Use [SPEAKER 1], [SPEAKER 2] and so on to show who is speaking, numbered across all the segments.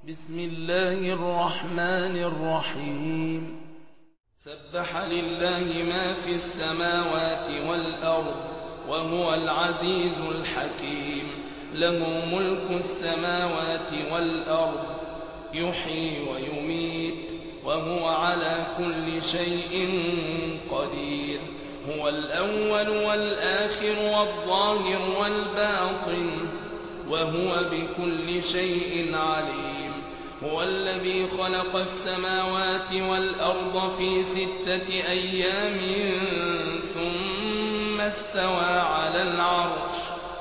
[SPEAKER 1] بسم الله الرحمن الرحيم سبح لله ما في السماوات والأرض وهو العزيز الحكيم له ملك السماوات والأرض يحيي ويميت وهو على كل شيء قدير هو الأول والآخر والظاهر والباطن وهو بكل شيء عليم هو الذي خلق السماوات والأرض في 6 أيام ثم استوى على العرش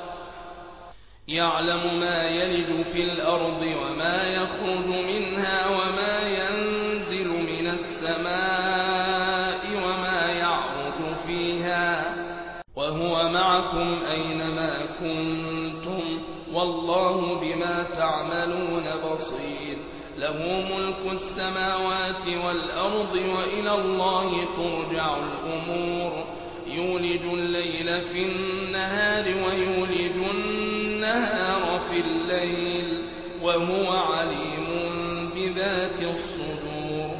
[SPEAKER 1] يعلم ما يلج في الأرض وما يخرج منها وما ينزل من السماء وما يعرج فيها وهو معكم أينما كنتم والله بما تعملون بصير له ملك السماوات والأرض وإلى الله ترجع الأمور يولج الليل في النهار ويولج النهار في الليل وهو عليم بذات الصدور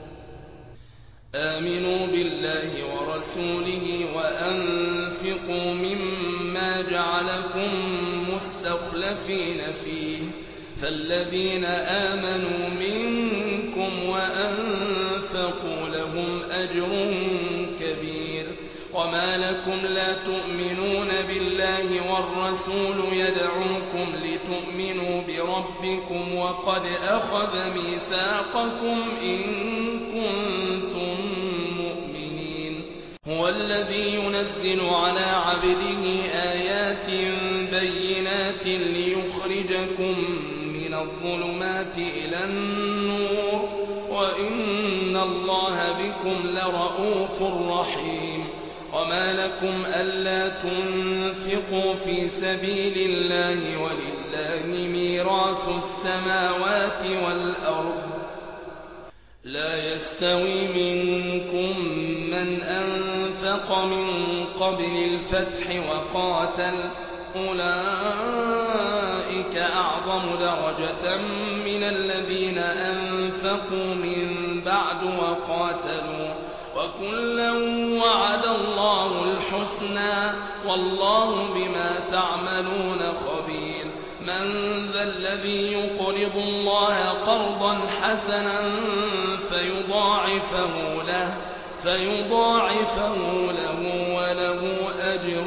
[SPEAKER 1] آمنوا بالله ورسوله وأنفقوا مما جعلكم مستخلفين فيه فالذين آمنوا منكم وأنفقوا لهم أجر كبير وما لكم لا تؤمنون بالله والرسول يدعوكم لتؤمنوا بربكم وقد أخذ ميثاقكم إن كنتم مؤمنين هو الذي ينزل على عبده آيات بينات ليخرجكم من الظلمات إلى النور وإن الله بكم لرؤوف رحيم وما لكم ألا تنفقوا في سبيل الله ولله ميراث السماوات والأرض لا يستوي منكم من أنفق من قبل الفتح وقاتل أولئك أعظم درجة من الذين أنفقوا من بعد وقاتلوا وكلا وعد الله الحسنى والله بما تعملون خبير من ذا الذي يقرض الله قرضا حسنا فيضاعفه له وله أجر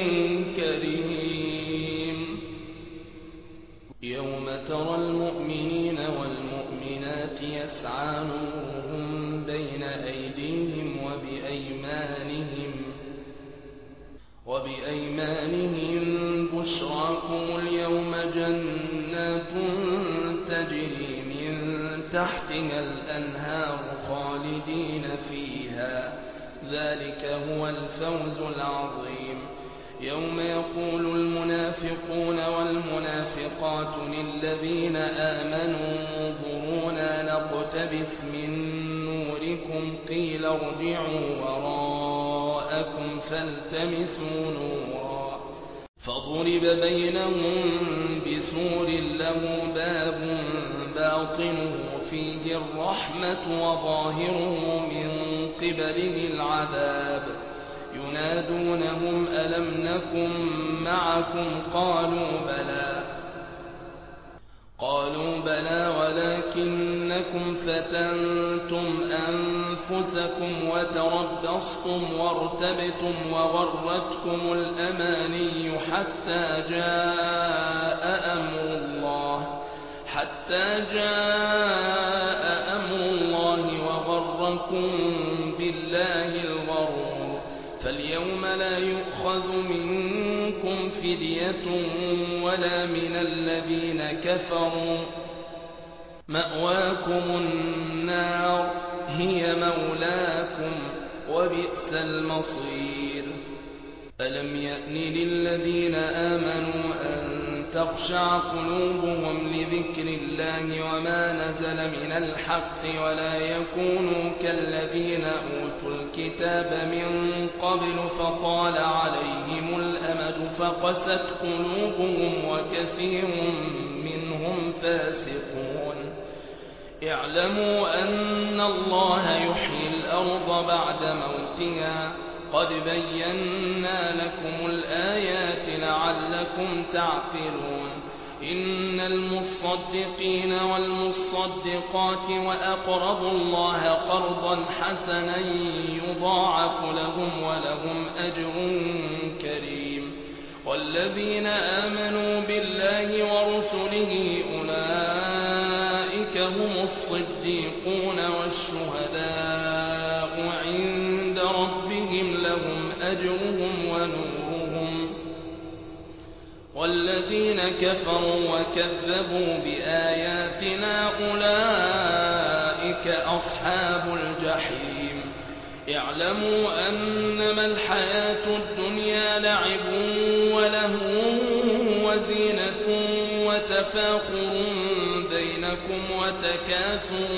[SPEAKER 1] كريم يوم ترى المؤمنين والمؤمنات يسعى نورهم بين أيديهم وبأيمانهم بشراكم اليوم جنات تجري من تحتها الأنهار خالدين فيها ذلك هو الفوز العظيم يوم يقول المنافقون والمنافقات للذين آمنوا انظرونا نقتبس من نوركم قيل ارجعوا وراءكم فالتمسوا نورا فضرب بينهم بسور له باب باطنه فيه الرحمة وظاهره من قبله العذاب ينادونهم ألم نكن معكم قالوا بلى ولكنكم فتنتم أنفسكم وتربصتم وارتبتم وغرتكم الأماني حتى جاء أمر الله وغركم بالله الغرور فاليوم لا يؤخذ منكم فدية ولا من الذين كفروا مأواكم النار هي مولاكم وبئس المصير ألم يأن للذين آمنوا أن تخشع قلوبهم لذكر الله وما نزل من الحق ولا يكونوا كالذين أوتوا الكتاب من قبل فطال عليهم الأمد فقست قلوبهم وكثير منهم فاسقون اعلموا أن الله يحيي الأرض بعد موتها قد بينا لكم الآيات لعلكم تعقلون إن المصدقين والمصدقات وأقرضوا الله قرضا حسنا يضاعف لهم ولهم أجر كريم والذين آمنوا بالله ورسله أولئك هم الصديقون والشهداء عند ربهم لهم أجرهم ونورهم والذين كفروا وكذبوا بآياتنا أولئك أصحاب الجحيم اعلموا أنما الحياة الدنيا لعب ولهو وزينة وتفاخر بينكم وتكاثر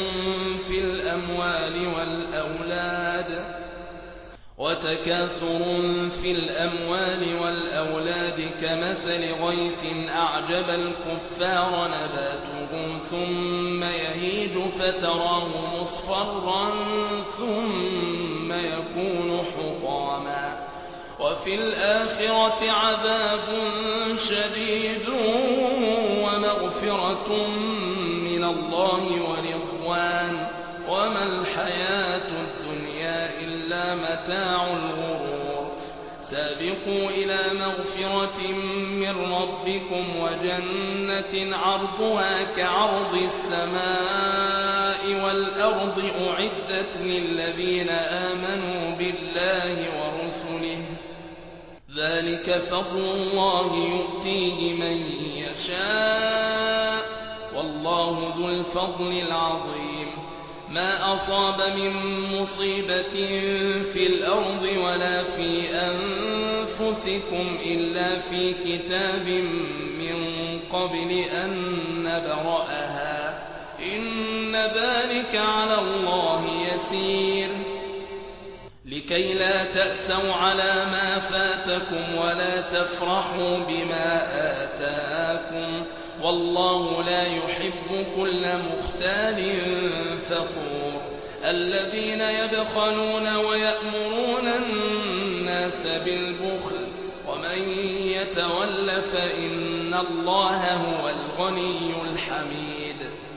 [SPEAKER 1] في الأموال والأولاد كمثل غيث أعجب الكفار نباته ثم يهيج فتراه مصفرا ثم يكون حطاما وفي الآخرة عذاب شديد ومغفرة من الله ورضوان وما الحياة الدنيا إلا متاع الغرور سابقوا إلى مغفرة من ربكم وجنة عرضها كعرض السماء والأرض أعدت للذين آمنوا بالله ورسله ذلك فضل الله يؤتيه من يشاء والله ذو الفضل العظيم ما أصاب من مصيبة في الأرض ولا في أنفسكم إلا في كتاب من قبل أن نبرأها إن ذلك على الله يسير لكي لا تأسوا على ما فاتكم ولا تفرحوا بما آتاكم والله لا يحب كل مختال فخور الذين يبخلون ويأمرون الناس بالبخل ومن يتول فإن الله هو الغني الحميد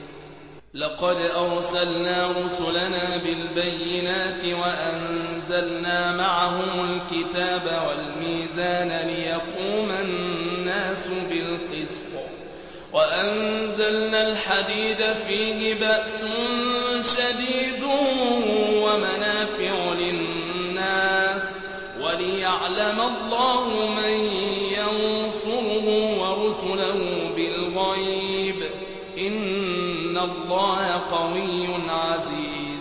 [SPEAKER 1] لقد أرسلنا رسلنا بالبينات وأنزلنا معهم الكتاب والميزان ليقوم الناس بالقسط وأنزلنا الحديد فيه بأس شديد ومنافع للناس وليعلم الله من ينصره ورسله بالغيب إن الله قوي عزيز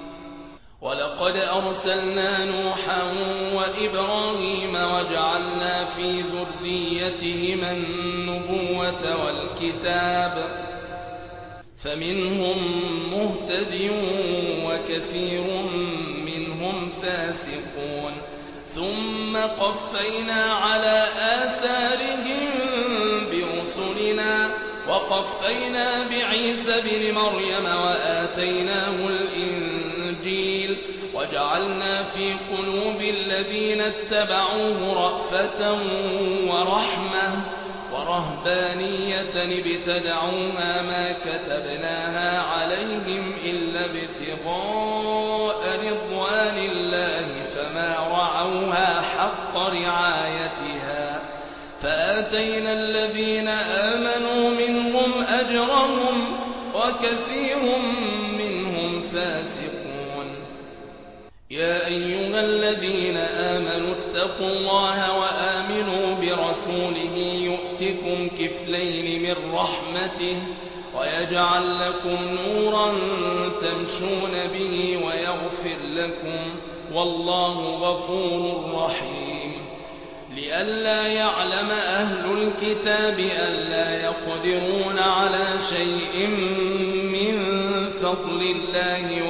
[SPEAKER 1] ولقد أرسلنا نوحا وإبراهيم وجعلنا في ذريتهما النبوة والكتاب فمنهم مهتد وكثير منهم فاسقون ثم قفينا على آثارهم برسلنا وقفينا بعيسى بن مريم وآتيناه الإنجيل وجعلنا في قلوب الذين اتبعوه رأفة ورحمة ورهبانية ابتدعوها ما كتبناها عليهم إلا ابتغاء رضوان الله فما رعوها حق رعايتها فآتينا الذين آمنوا منهم أجرهم وكثير منهم فاسقون يا أيها الذين آمنوا اتقوا الله وآمنوا برسوله يؤتكم كفلين من رحمته ويجعل لكم نورا تمشون به ويغفر لكم والله غفور رحيم لئلا يعلم أهل الكتاب ألا يقدرون على شيء من فضل الله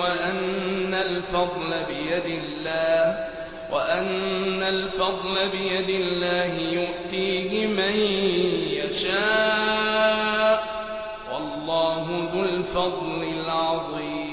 [SPEAKER 1] وأن الفضل بيد الله يؤتيه من يشاء والله ذو الفضل العظيم.